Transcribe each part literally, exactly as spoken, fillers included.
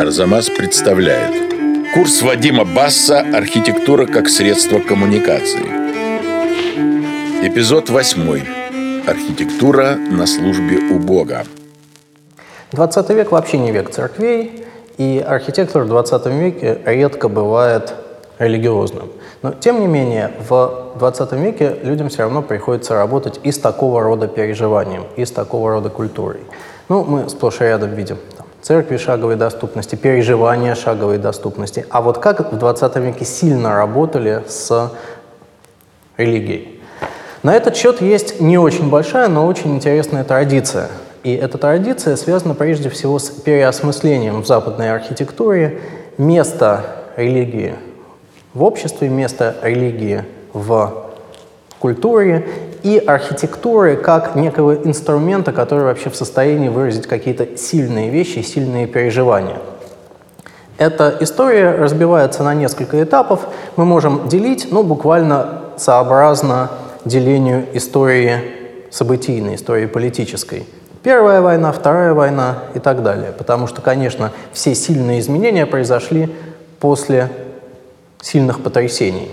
Арзамас представляет курс Вадима Басса «Архитектура как средство коммуникации». Эпизод восьмой. Архитектура на службе у Бога. двадцатый век вообще не век церквей, и архитектура в двадцатом веке редко бывает религиозным. Но, тем не менее, в двадцатом веке людям все равно приходится работать и с такого рода переживанием, и с такого рода культурой. Ну, мы сплошь и рядом видим там, церкви шаговой доступности, переживания шаговой доступности. А вот как в двадцатом веке сильно работали с религией? На этот счет есть не очень большая, но очень интересная традиция. И эта традиция связана прежде всего с переосмыслением в западной архитектуре места религии в обществе, места религии в культуре и архитектуры как некого инструмента, который вообще в состоянии выразить какие-то сильные вещи, сильные переживания. Эта история разбивается на несколько этапов. Мы можем делить, ну, буквально сообразно делению истории событийной, истории политической. Первая война, вторая война и так далее. Потому что, конечно, все сильные изменения произошли после сильных потрясений.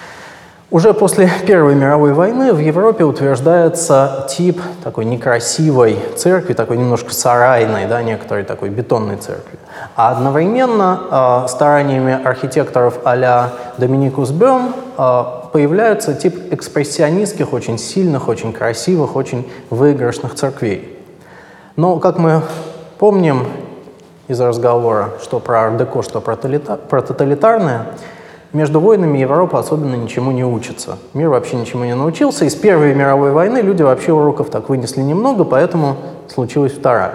Уже после Первой мировой войны в Европе утверждается тип такой некрасивой церкви, такой немножко сарайной, да, некоторой такой бетонной церкви. А одновременно э, стараниями архитекторов а-ля Доминикус Бёрн э, появляется тип экспрессионистских, очень сильных, очень красивых, очень выигрышных церквей. Но, как мы помним из разговора, что про ар-деко, что про, про тоталитарное, между войнами Европа особенно ничему не учится. Мир вообще ничему не научился. Из Первой мировой войны люди вообще уроков так вынесли немного, поэтому случилась Вторая.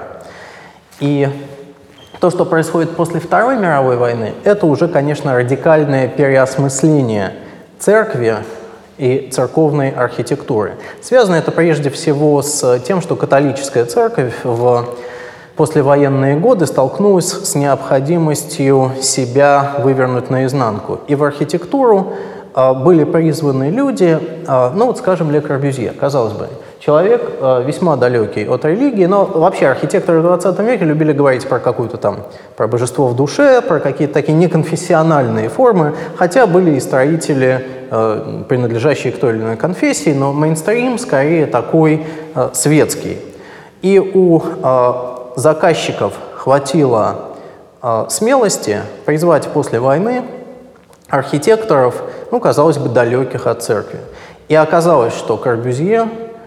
И то, что происходит после Второй мировой войны, это уже, конечно, радикальное переосмысление церкви и церковной архитектуры. Связано это прежде всего с тем, что католическая церковь в послевоенные годы столкнулась с необходимостью себя вывернуть наизнанку. И в архитектуру э, были призваны люди, э, ну вот, скажем, Ле Корбюзье, казалось бы, человек э, весьма далекий от религии, но вообще архитекторы в двадцатом веке любили говорить про какую-то там, про божество в душе, про какие-то такие неконфессиональные формы, хотя были и строители, э, принадлежащие к той или иной конфессии, но мейнстрим скорее такой э, светский. И у э, заказчиков хватило э, смелости призвать после войны архитекторов, ну, казалось бы, далеких от церкви. И оказалось, что Корбюзье э,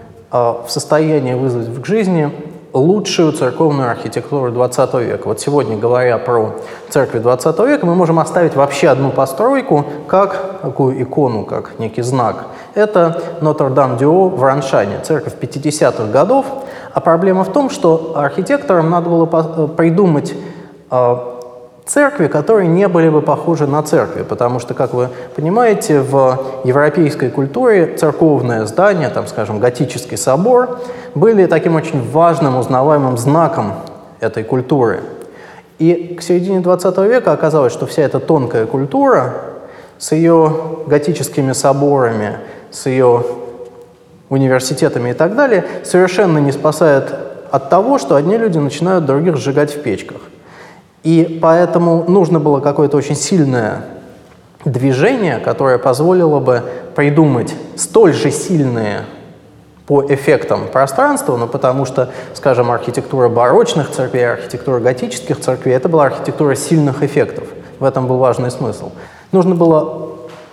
в состоянии вызвать к жизни лучшую церковную архитектуру двадцатого века. Вот сегодня, говоря про церкви двадцатого века, мы можем оставить вообще одну постройку как такую икону, как некий знак. Это Нотр-Дам-дю в Раншане, церковь пятидесятых годов. А проблема в том, что архитекторам надо было придумать э, церкви, которые не были бы похожи на церкви, потому что, как вы понимаете, в европейской культуре церковное здание, там, скажем, готический собор, были таким очень важным, узнаваемым знаком этой культуры. И к середине двадцатого века оказалось, что вся эта тонкая культура с ее готическими соборами, с ее университетами и так далее, совершенно не спасает от того, что одни люди начинают других сжигать в печках. И поэтому нужно было какое-то очень сильное движение, которое позволило бы придумать столь же сильные по эффектам пространства, но потому что, скажем, архитектура барочных церквей, архитектура готических церквей — это была архитектура сильных эффектов. В этом был важный смысл. Нужно было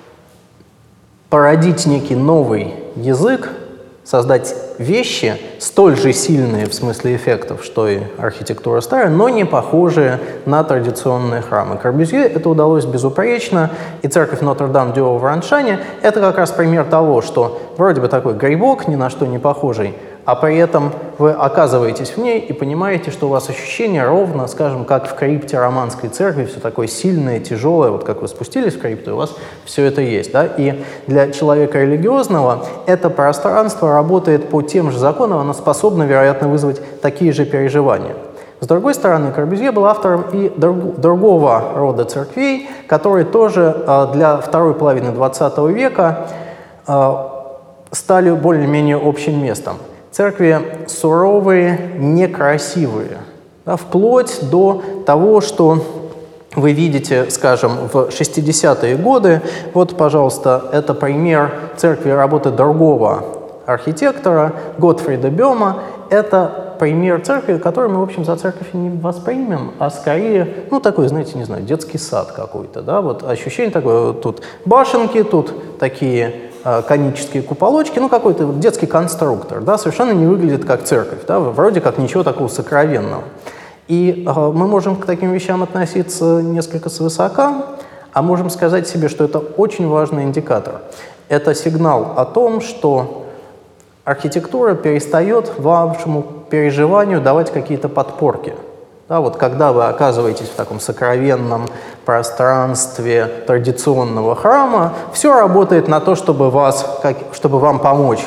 породить некий новый язык, создать вещи, столь же сильные в смысле эффектов, что и архитектура старая, но не похожие на традиционные храмы. Корбюзье это удалось безупречно, и церковь Нотр-Дам-дю в Раншане — это как раз пример того, что вроде бы такой грибок, ни на что не похожий, а при этом вы оказываетесь в ней и понимаете, что у вас ощущение ровно, скажем, как в крипте романской церкви, все такое сильное, тяжелое, вот как вы спустились в крипту, у вас все это есть. Да? И для человека религиозного это пространство работает по тем же законам, оно способно, вероятно, вызвать такие же переживания. С другой стороны, Корбюзье был автором и друг, другого рода церквей, которые тоже э, для второй половины двадцатого века э, стали более-менее общим местом. Церкви суровые, некрасивые, да, вплоть до того, что вы видите, скажем, в шестидесятые годы, вот, пожалуйста, это пример церкви работы другого архитектора, Готфрида Бёма. Это пример церкви, который мы, в общем, за церковь не воспримем, а скорее, ну, такой, знаете, не знаю, детский сад какой-то, да, вот ощущение такое, вот тут башенки, тут такие э, конические куполочки, ну, какой-то вот детский конструктор, да, совершенно не выглядит как церковь, да, вроде как ничего такого сокровенного. И э, мы можем к таким вещам относиться несколько свысока, а можем сказать себе, что это очень важный индикатор. Это сигнал о том, что архитектура перестает вашему переживанию давать какие-то подпорки. Да, вот когда вы оказываетесь в таком сокровенном пространстве традиционного храма, все работает на то, чтобы, вас, как, чтобы вам помочь.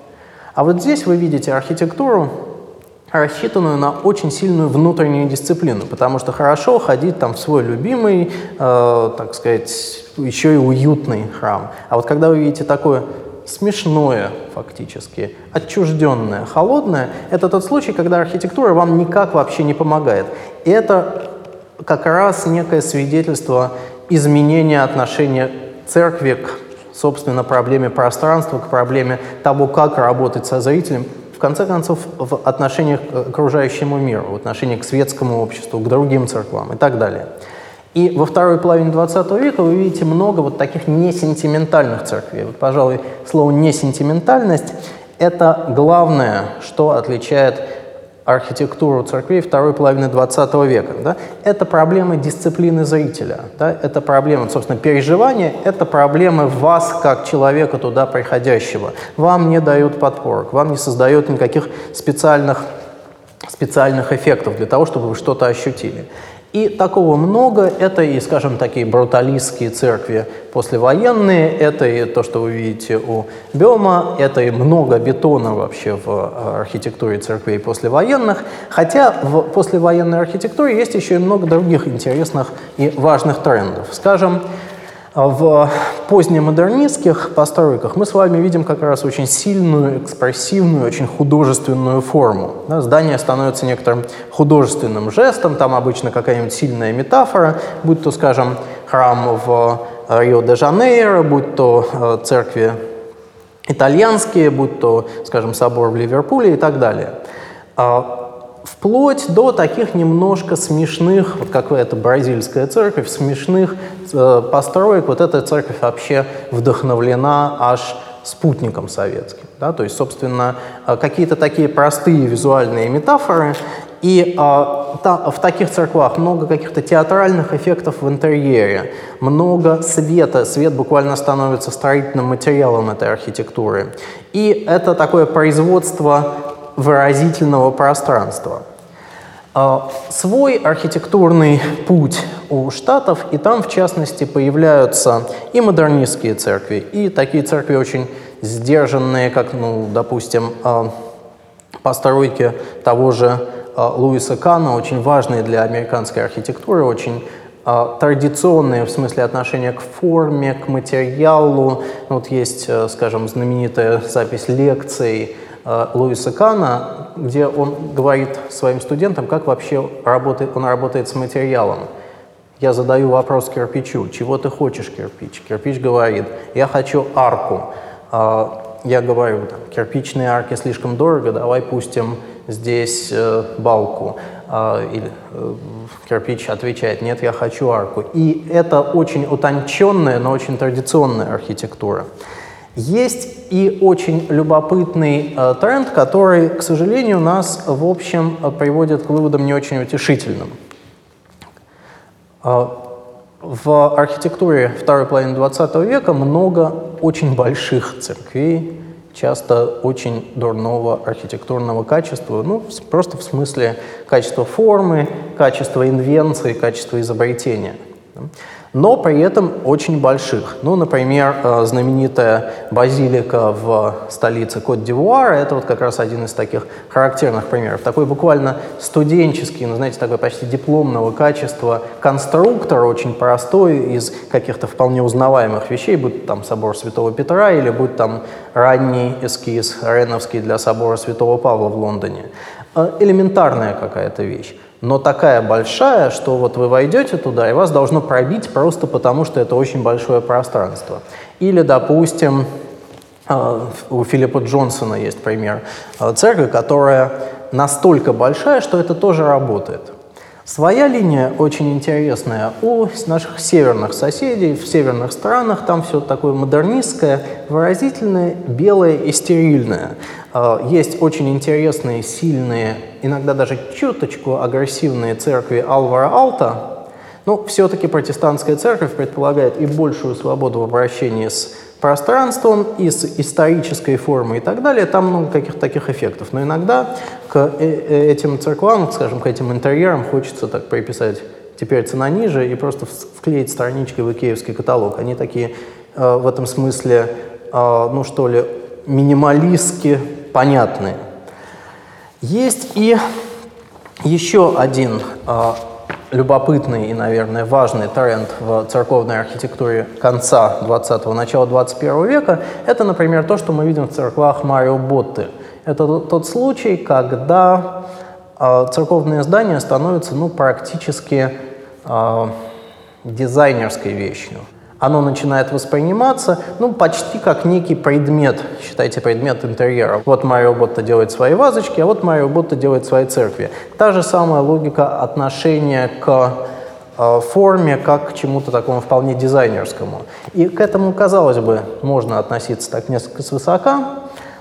А вот здесь вы видите архитектуру, рассчитанную на очень сильную внутреннюю дисциплину, потому что хорошо ходить там в свой любимый, э, так сказать, еще и уютный храм. А вот когда вы видите такое смешное, фактически, отчужденное, холодное, это тот случай, когда архитектура вам никак вообще не помогает. И это как раз некое свидетельство изменения отношения церкви к, собственно, проблеме пространства, к проблеме того, как работать со зрителем, в конце концов, в отношениях к окружающему миру, в отношении к светскому обществу, к другим церквам и так далее. И во второй половине двадцатого века вы видите много вот таких несентиментальных церквей. Вот, пожалуй, слово «несентиментальность» — это главное, что отличает архитектуру церквей второй половины двадцатого века. Да? Это проблемы дисциплины зрителя, да? Это проблемы, собственно, переживания, это проблемы вас, как человека туда приходящего. Вам не дают подпорок, вам не создают никаких специальных, специальных эффектов для того, чтобы вы что-то ощутили. И такого много. Это и, скажем, такие бруталистские церкви послевоенные, это и то, что вы видите у Бёма, это и много бетона вообще в архитектуре церквей послевоенных. Хотя в послевоенной архитектуре есть еще и много других интересных и важных трендов. Скажем, в позднемодернистских постройках мы с вами видим как раз очень сильную, экспрессивную, очень художественную форму. Да, здание становится некоторым художественным жестом, там обычно какая-нибудь сильная метафора, будь то, скажем, храм в Рио-де-Жанейро, будь то э, церкви итальянские, будь то, скажем, собор в Ливерпуле и так далее. Вплоть до таких немножко смешных, вот как эта бразильская церковь, смешных э, построек. Вот эта церковь вообще вдохновлена аж спутником советским. Да? То есть, собственно, э, какие-то такие простые визуальные метафоры. И э, та, в таких церквах много каких-то театральных эффектов в интерьере, много света. Свет буквально становится строительным материалом этой архитектуры. И это такое производство выразительного пространства. Свой архитектурный путь у Штатов, и там, в частности, появляются и модернистские церкви, и такие церкви очень сдержанные, как, ну, допустим, постройки того же Луиса Кана, очень важные для американской архитектуры, очень традиционные в смысле отношения к форме, к материалу. Вот есть, скажем, знаменитая запись лекций Луиса Кана, где он говорит своим студентам, как вообще работает, он работает с материалом. Я задаю вопрос кирпичу: чего ты хочешь, кирпич? Кирпич говорит: я хочу арку. Я говорю: кирпичные арки слишком дорого, давай пустим здесь балку. Или кирпич отвечает: нет, я хочу арку. И это очень утонченная, но очень традиционная архитектура. Есть и очень любопытный э, тренд, который, к сожалению, нас, в общем, приводит к выводам не очень утешительным. Э, в архитектуре второй половины двадцатого века много очень больших церквей, часто очень дурного архитектурного качества, ну, просто в смысле качества формы, качества инвенции, качества изобретения. Но при этом очень больших. Ну, например, знаменитая базилика в столице Кот-д'Ивуара — это вот как раз один из таких характерных примеров. Такой буквально студенческий, ну, знаете, такой почти дипломного качества конструктор, очень простой, из каких-то вполне узнаваемых вещей, будь там собор Святого Петра или будь там ранний эскиз реновский для собора Святого Павла в Лондоне. Элементарная какая-то вещь. но такая большая, что вот вы войдете туда, и вас должно пробить просто потому, что это очень большое пространство. Или, допустим, у Филиппа Джонсона есть пример церкви, которая настолько большая, что это тоже работает. Своя линия очень интересная у наших северных соседей, в северных странах. Там все такое модернистское, выразительное, белое и стерильное. Есть очень интересные, сильные, иногда даже чуточку агрессивные церкви Альвара Алта. Но все-таки протестантская церковь предполагает и большую свободу в обращении с пространством, и с исторической формой и так далее. Там много каких-то таких эффектов. Но иногда к этим церквам, скажем, к этим интерьерам хочется так приписать теперь цена ниже и просто вклеить странички в икеевский каталог. Они такие э, в этом смысле, э, ну что ли, минималистски понятные. Есть и еще один э, любопытный и, наверное, важный тренд в церковной архитектуре конца двадцатого, начала двадцать первого века – это, например, то, что мы видим в церквах Марио Ботты. Это тот случай, когда э, церковное здание становится ну, практически э, дизайнерской вещью. Оно начинает восприниматься ну, почти как некий предмет, считайте, предмет интерьера. Вот Марио Ботта делает свои вазочки, а вот Марио Ботта делает свои церкви. Та же самая логика отношения к э, форме, как к чему-то такому вполне дизайнерскому. И к этому, казалось бы, можно относиться так несколько свысока,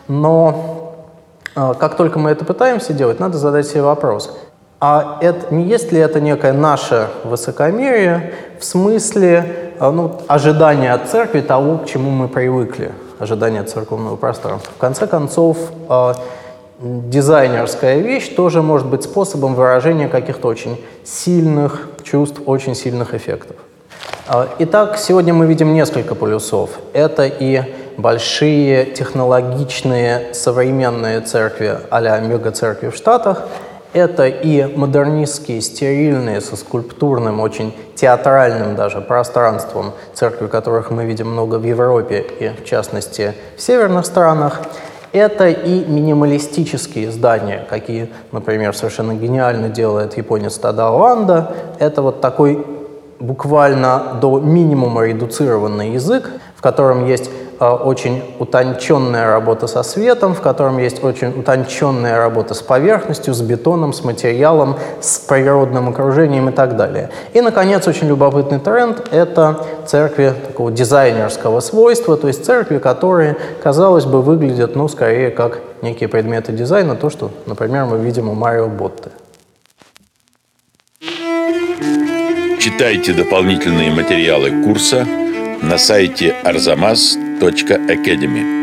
но э, как только мы это пытаемся делать, надо задать себе вопрос. А это, не есть ли это некое наше высокомерие в смысле ну, ожидания от церкви того, к чему мы привыкли, ожидания от церковного пространства? В конце концов, э, дизайнерская вещь тоже может быть способом выражения каких-то очень сильных чувств, очень сильных эффектов. Э, итак, сегодня мы видим несколько полюсов. Это и большие технологичные современные церкви а-ля мега-церкви в Штатах, это и модернистские, стерильные, со скульптурным, очень театральным даже пространством церкви, которых мы видим много в Европе и, в частности, в северных странах. Это и минималистические здания, какие, например, совершенно гениально делает японец Тадао Андо. Это вот такой буквально до минимума редуцированный язык, в котором есть э, очень утонченная работа со светом, в котором есть очень утонченная работа с поверхностью, с бетоном, с материалом, с природным окружением и так далее. И, наконец, очень любопытный тренд – это церкви такого дизайнерского свойства, то есть церкви, которые, казалось бы, выглядят, ну, скорее, как некие предметы дизайна, то, что, например, мы видим у Марио Ботты. Читайте дополнительные материалы курса на сайте арзамас точка академи.